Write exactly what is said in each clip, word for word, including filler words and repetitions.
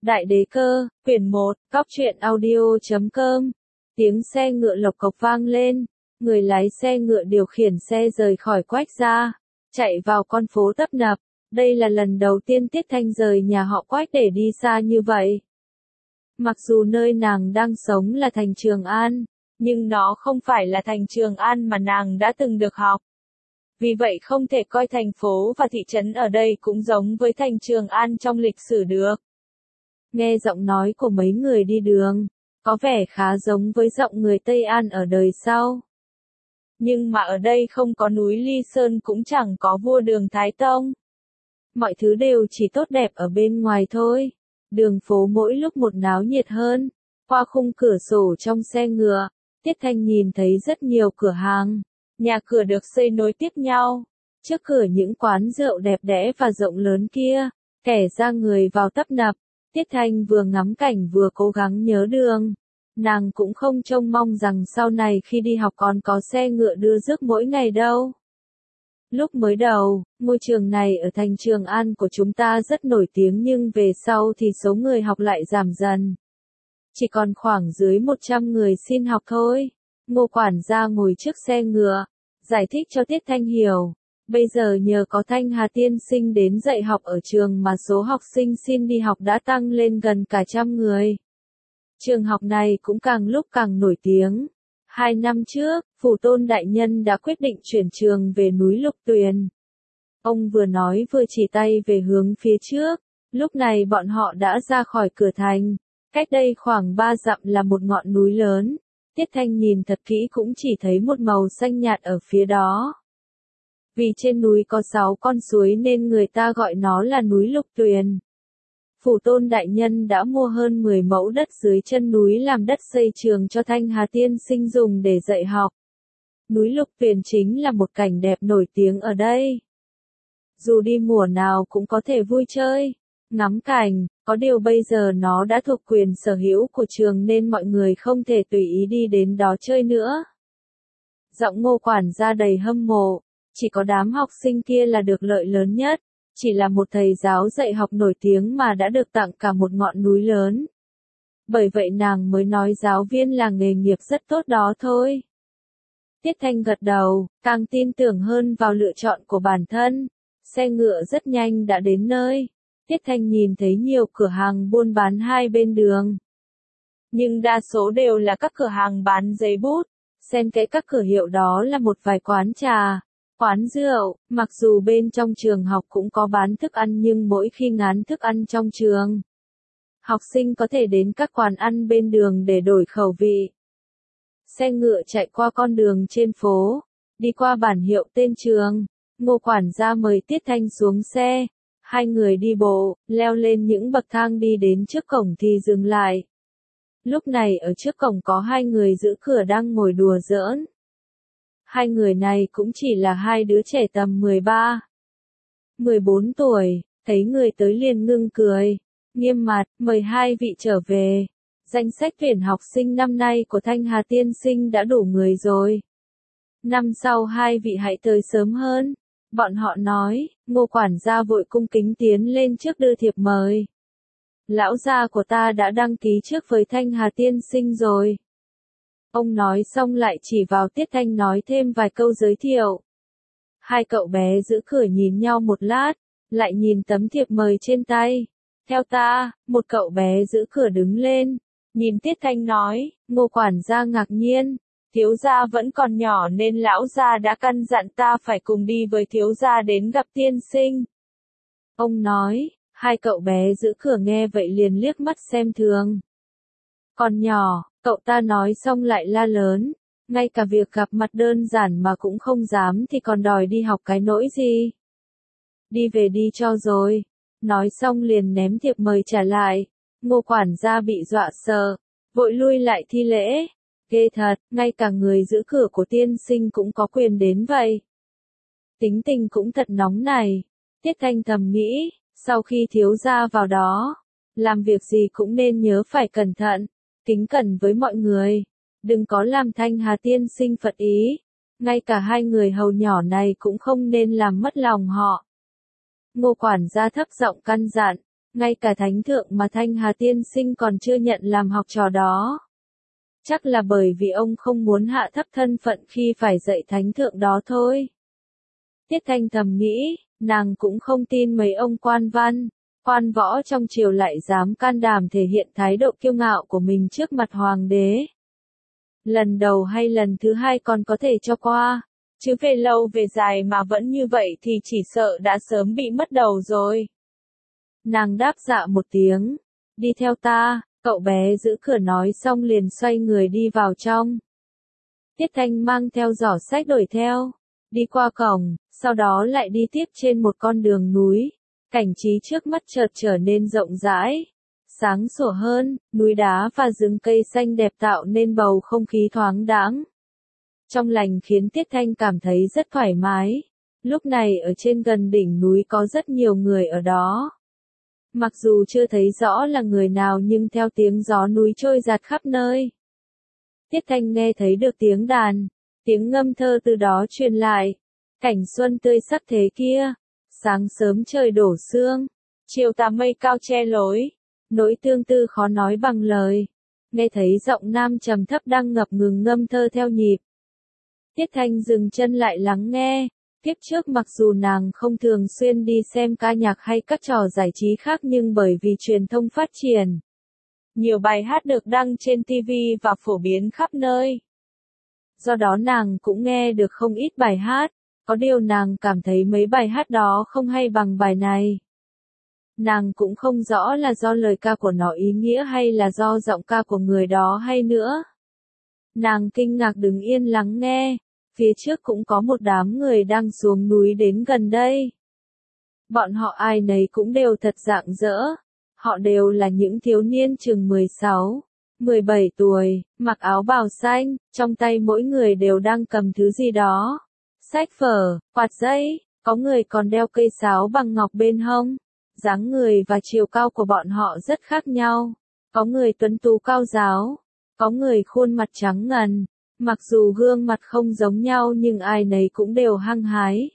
Đại đế cơ, quyển một, cóc truyện audio chấm com. Tiếng xe ngựa lộc cộc vang lên, người lái xe ngựa điều khiển xe rời khỏi Quách gia, chạy vào con phố tấp nập. Đây là lần đầu tiên Tiết Thanh rời nhà họ Quách để đi xa như vậy. Mặc dù nơi nàng đang sống là thành Trường An, nhưng nó không phải là thành Trường An mà nàng đã từng được học. Vì vậy không thể coi thành phố và thị trấn ở đây cũng giống với thành Trường An trong lịch sử được. Nghe giọng nói của mấy người đi đường, có vẻ khá giống với giọng người Tây An ở đời sau. Nhưng mà ở đây không có núi Ly Sơn cũng chẳng có vua Đường Thái Tông. Mọi thứ đều chỉ tốt đẹp ở bên ngoài thôi. Đường phố mỗi lúc một náo nhiệt hơn. Qua khung cửa sổ trong xe ngựa, Tiết Thanh nhìn thấy rất nhiều cửa hàng. Nhà cửa được xây nối tiếp nhau. Trước cửa những quán rượu đẹp đẽ và rộng lớn kia, kẻ ra người vào tấp nập. Tiết Thanh vừa ngắm cảnh vừa cố gắng nhớ đường. Nàng cũng không trông mong rằng sau này khi đi học còn có xe ngựa đưa rước mỗi ngày đâu. Lúc mới đầu, ngôi trường này ở thành Trường An của chúng ta rất nổi tiếng nhưng về sau thì số người học lại giảm dần. Chỉ còn khoảng dưới một trăm người xin học thôi. Ngô quản gia ngồi trước xe ngựa, giải thích cho Tiết Thanh hiểu. Bây giờ nhờ có Thanh Hà tiên sinh đến dạy học ở trường mà số học sinh xin đi học đã tăng lên gần cả trăm người. Trường học này cũng càng lúc càng nổi tiếng. Hai năm trước, Phủ Tôn Đại Nhân đã quyết định chuyển trường về núi Lục Tuyền. Ông vừa nói vừa chỉ tay về hướng phía trước. Lúc này bọn họ đã ra khỏi cửa thành. Cách đây khoảng ba dặm là một ngọn núi lớn. Tiết Thanh nhìn thật kỹ cũng chỉ thấy một màu xanh nhạt ở phía đó. Vì trên núi có sáu con suối nên người ta gọi nó là núi Lục Tuyền. Phủ Tôn Đại Nhân đã mua hơn mười mẫu đất dưới chân núi làm đất xây trường cho Thanh Hà tiên sinh dùng để dạy học. Núi Lục Tuyền chính là một cảnh đẹp nổi tiếng ở đây. Dù đi mùa nào cũng có thể vui chơi, ngắm cảnh, có điều bây giờ nó đã thuộc quyền sở hữu của trường nên mọi người không thể tùy ý đi đến đó chơi nữa. Giọng Ngô quản gia đầy hâm mộ. Chỉ có đám học sinh kia là được lợi lớn nhất, chỉ là một thầy giáo dạy học nổi tiếng mà đã được tặng cả một ngọn núi lớn. Bởi vậy nàng mới nói giáo viên là nghề nghiệp rất tốt đó thôi. Tiết Thanh gật đầu, càng tin tưởng hơn vào lựa chọn của bản thân. Xe ngựa rất nhanh đã đến nơi. Tiết Thanh nhìn thấy nhiều cửa hàng buôn bán hai bên đường. Nhưng đa số đều là các cửa hàng bán giấy bút. Xen kẽ các cửa hiệu đó là một vài quán trà, quán rượu. Mặc dù bên trong trường học cũng có bán thức ăn nhưng mỗi khi ngán thức ăn trong trường, học sinh có thể đến các quán ăn bên đường để đổi khẩu vị. Xe ngựa chạy qua con đường trên phố, đi qua bản hiệu tên trường. Ngô quản gia mời Tiết Thanh xuống xe. Hai người đi bộ, leo lên những bậc thang đi đến trước cổng thì dừng lại. Lúc này ở trước cổng có hai người giữ cửa đang ngồi đùa giỡn. Hai người này cũng chỉ là hai đứa trẻ tầm mười ba, mười bốn tuổi, thấy người tới liền ngưng cười, nghiêm mặt, mời hai vị trở về. Danh sách tuyển học sinh năm nay của Thanh Hà tiên sinh đã đủ người rồi. Năm sau hai vị hãy tới sớm hơn. Bọn họ nói. Ngô quản gia vội cung kính tiến lên trước đưa thiệp mời. Lão gia của ta đã đăng ký trước với Thanh Hà tiên sinh rồi. Ông nói xong lại chỉ vào Tiết Thanh nói thêm vài câu giới thiệu. Hai cậu bé giữ cửa nhìn nhau một lát, lại nhìn tấm thiệp mời trên tay. Theo ta, một cậu bé giữ cửa đứng lên, nhìn Tiết Thanh nói. Ngô quản gia ngạc nhiên, thiếu gia vẫn còn nhỏ nên lão gia đã căn dặn ta phải cùng đi với thiếu gia đến gặp tiên sinh. Ông nói. Hai cậu bé giữ cửa nghe vậy liền liếc mắt xem thường. Còn nhỏ, cậu ta nói xong lại la lớn. Ngay cả việc gặp mặt đơn giản mà cũng không dám thì còn đòi đi học cái nỗi gì. Đi về đi cho rồi. Nói xong liền ném thiệp mời trả lại. Ngô quản gia bị dọa sợ, vội lui lại thi lễ. Ghê thật, ngay cả người giữ cửa của tiên sinh cũng có quyền đến vậy. Tính tình cũng thật nóng này. Tiết Thanh thầm nghĩ. Sau khi thiếu gia vào đó, làm việc gì cũng nên nhớ phải cẩn thận, kính cẩn với mọi người, đừng có làm Thanh Hà tiên sinh phật ý, ngay cả hai người hầu nhỏ này cũng không nên làm mất lòng họ. Ngô quản gia thấp giọng căn dặn, Ngay cả thánh thượng mà Thanh Hà tiên sinh còn chưa nhận làm học trò đó. Chắc là bởi vì ông không muốn hạ thấp thân phận khi phải dạy thánh thượng đó thôi. Tiết Thanh thầm nghĩ, nàng cũng không tin mấy ông quan văn, quan võ trong triều lại dám can đảm thể hiện thái độ kiêu ngạo của mình trước mặt hoàng đế. Lần đầu hay lần thứ hai còn có thể cho qua, chứ về lâu về dài mà vẫn như vậy thì chỉ sợ đã sớm bị mất đầu rồi. Nàng đáp dạ một tiếng, đi theo ta, cậu bé giữ cửa nói xong liền xoay người đi vào trong. Tiết Thanh mang theo giỏ sách đuổi theo, đi qua cổng, sau đó lại đi tiếp trên một con đường núi, cảnh trí trước mắt chợt trở nên rộng rãi, sáng sủa hơn, núi đá và rừng cây xanh đẹp tạo nên bầu không khí thoáng đãng. Trong lành khiến Tiết Thanh cảm thấy rất thoải mái, lúc này ở trên gần đỉnh núi có rất nhiều người ở đó. Mặc dù chưa thấy rõ là người nào nhưng theo tiếng gió núi trôi giạt khắp nơi. Tiết Thanh nghe thấy được tiếng đàn, tiếng ngâm thơ từ đó truyền lại. Cảnh xuân tươi sắc thế kia, sáng sớm trời đổ sương, chiều tà mây cao che lối, nỗi tương tư khó nói bằng lời. Nghe thấy giọng nam trầm thấp đang ngập ngừng ngâm thơ theo nhịp. Tiết Thanh dừng chân lại lắng nghe. Kiếp trước mặc dù nàng không thường xuyên đi xem ca nhạc hay các trò giải trí khác nhưng bởi vì truyền thông phát triển, nhiều bài hát được đăng trên ti vi và phổ biến khắp nơi. Do đó nàng cũng nghe được không ít bài hát, có điều nàng cảm thấy mấy bài hát đó không hay bằng bài này. Nàng cũng không rõ là do lời ca của nó ý nghĩa hay là do giọng ca của người đó hay nữa. Nàng kinh ngạc đứng yên lắng nghe. Phía trước cũng có một đám người đang xuống núi đến gần đây. Bọn họ ai nấy cũng đều thật rạng rỡ. Họ đều là những thiếu niên chừng mười sáu, mười bảy tuổi, mặc áo bào xanh, trong tay mỗi người đều đang cầm thứ gì đó. Sách vở, quạt giấy, có người còn đeo cây sáo bằng ngọc bên hông. Dáng người và chiều cao của bọn họ rất khác nhau. Có người tuấn tú cao ráo, có người khuôn mặt trắng ngần. Mặc dù gương mặt không giống nhau nhưng ai nấy cũng đều hăng hái.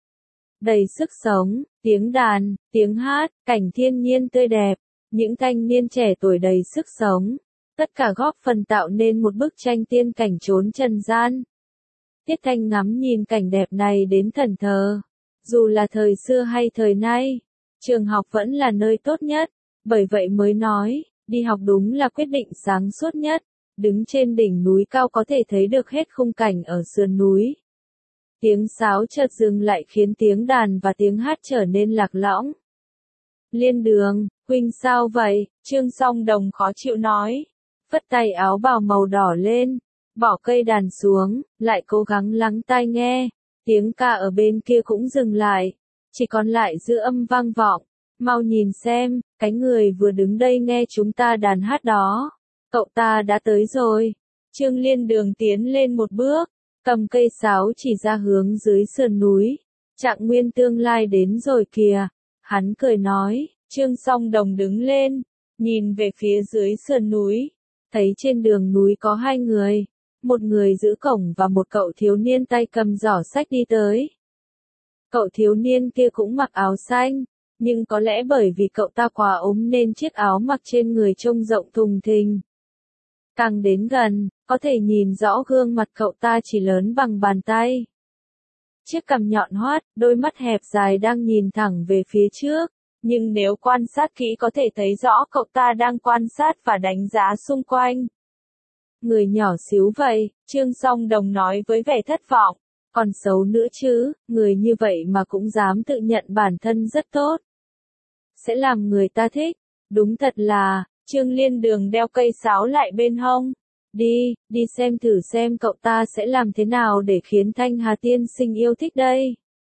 Đầy sức sống, tiếng đàn, tiếng hát, cảnh thiên nhiên tươi đẹp, những thanh niên trẻ tuổi đầy sức sống. Tất cả góp phần tạo nên một bức tranh tiên cảnh trốn trần gian. Tiết Thanh ngắm nhìn cảnh đẹp này đến thần thờ. Dù là thời xưa hay thời nay, trường học vẫn là nơi tốt nhất. Bởi vậy mới nói, đi học đúng là quyết định sáng suốt nhất. Đứng trên đỉnh núi cao có thể thấy được hết khung cảnh ở sườn núi. Tiếng sáo chợt dừng lại khiến tiếng đàn và tiếng hát trở nên lạc lõng. Liên Đường, huynh sao vậy? Trương Song Đồng khó chịu nói. Phất tay áo bào màu đỏ lên, bỏ cây đàn xuống, lại cố gắng lắng tai nghe. Tiếng ca ở bên kia cũng dừng lại, chỉ còn lại dư âm vang vọng. Mau nhìn xem, cái người vừa đứng đây nghe chúng ta đàn hát đó. Cậu ta đã tới rồi. Trương Liên Đường tiến lên một bước, cầm cây sáo chỉ ra hướng dưới sườn núi. Trạng Nguyên tương lai đến rồi kìa. Hắn cười nói, Trương Song Đồng đứng lên, nhìn về phía dưới sườn núi. Thấy trên đường núi có hai người, một người giữ cổng và một cậu thiếu niên tay cầm giỏ sách đi tới. Cậu thiếu niên kia cũng mặc áo xanh, nhưng có lẽ bởi vì cậu ta quá ốm nên chiếc áo mặc trên người trông rộng thùng thình. Càng đến gần, có thể nhìn rõ gương mặt cậu ta chỉ lớn bằng bàn tay. Chiếc cằm nhọn hoắt, đôi mắt hẹp dài đang nhìn thẳng về phía trước, nhưng nếu quan sát kỹ có thể thấy rõ cậu ta đang quan sát và đánh giá xung quanh. Người nhỏ xíu vậy, Trương Song Đồng nói với vẻ thất vọng, còn xấu nữa chứ, người như vậy mà cũng dám tự nhận bản thân rất tốt. Sẽ làm người ta thích, đúng thật là... Trương Liên Đường đeo cây sáo lại bên hông. Đi, đi xem thử xem cậu ta sẽ làm thế nào để khiến Thanh Hà tiên sinh yêu thích đây.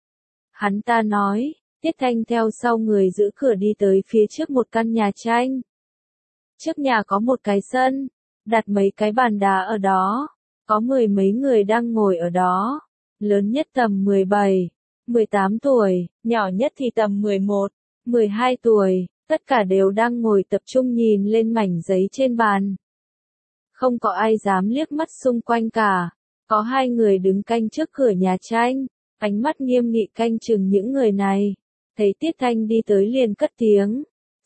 Hắn ta nói, Tiết Thanh theo sau người giữ cửa đi tới phía trước một căn nhà tranh. Trước nhà có một cái sân, đặt mấy cái bàn đá ở đó, có mười mấy người đang ngồi ở đó. Lớn nhất tầm mười bảy, mười tám tuổi, nhỏ nhất thì tầm mười một, mười hai tuổi. Tất cả đều đang ngồi tập trung nhìn lên mảnh giấy trên bàn. Không có ai dám liếc mắt xung quanh cả. Có hai người đứng canh trước cửa nhà tranh, ánh mắt nghiêm nghị canh chừng những người này. Thấy Tiết Thanh đi tới liền cất tiếng.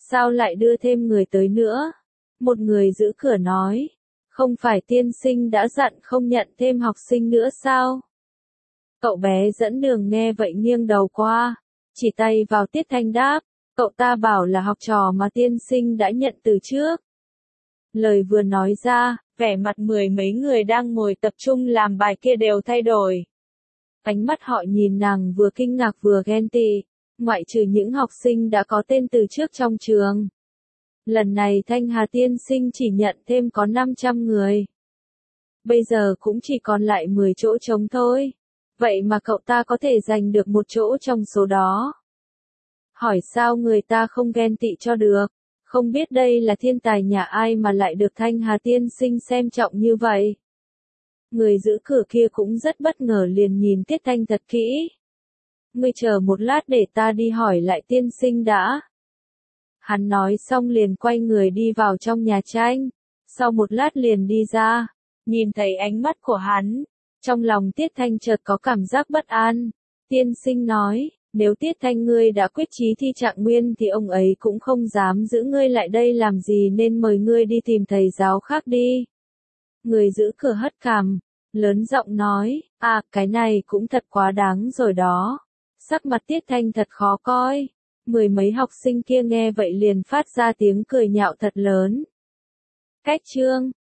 Sao lại đưa thêm người tới nữa? Một người giữ cửa nói. Không phải tiên sinh đã dặn không nhận thêm học sinh nữa sao? Cậu bé dẫn đường nghe vậy nghiêng đầu qua, chỉ tay vào Tiết Thanh đáp, cậu ta bảo là học trò mà tiên sinh đã nhận từ trước. Lời vừa nói ra, vẻ mặt mười mấy người đang ngồi tập trung làm bài kia đều thay đổi. Ánh mắt họ nhìn nàng vừa kinh ngạc vừa ghen tị, ngoại trừ những học sinh đã có tên từ trước trong trường. Lần này Thanh Hà tiên sinh chỉ nhận thêm có năm trăm người. Bây giờ cũng chỉ còn lại mười chỗ trống thôi. Vậy mà cậu ta có thể giành được một chỗ trong số đó. Hỏi sao người ta không ghen tị cho được. Không biết đây là thiên tài nhà ai mà lại được Thanh Hà tiên sinh xem trọng như vậy. Người giữ cửa kia cũng rất bất ngờ liền nhìn Tiết Thanh thật kỹ. Ngươi chờ một lát để ta đi hỏi lại tiên sinh đã. Hắn nói xong liền quay người đi vào trong nhà tranh. Sau một lát liền đi ra. Nhìn thấy ánh mắt của hắn. Trong lòng Tiết Thanh chợt có cảm giác bất an. Tiên sinh nói, nếu Tiết Thanh ngươi đã quyết chí thi trạng nguyên thì ông ấy cũng không dám giữ ngươi lại đây làm gì nên mời ngươi đi tìm thầy giáo khác đi. Người giữ cửa hất cằm, lớn giọng nói, à cái này cũng thật quá đáng rồi đó. Sắc mặt Tiết Thanh thật khó coi. Mười mấy học sinh kia nghe vậy liền phát ra tiếng cười nhạo thật lớn. Cách chương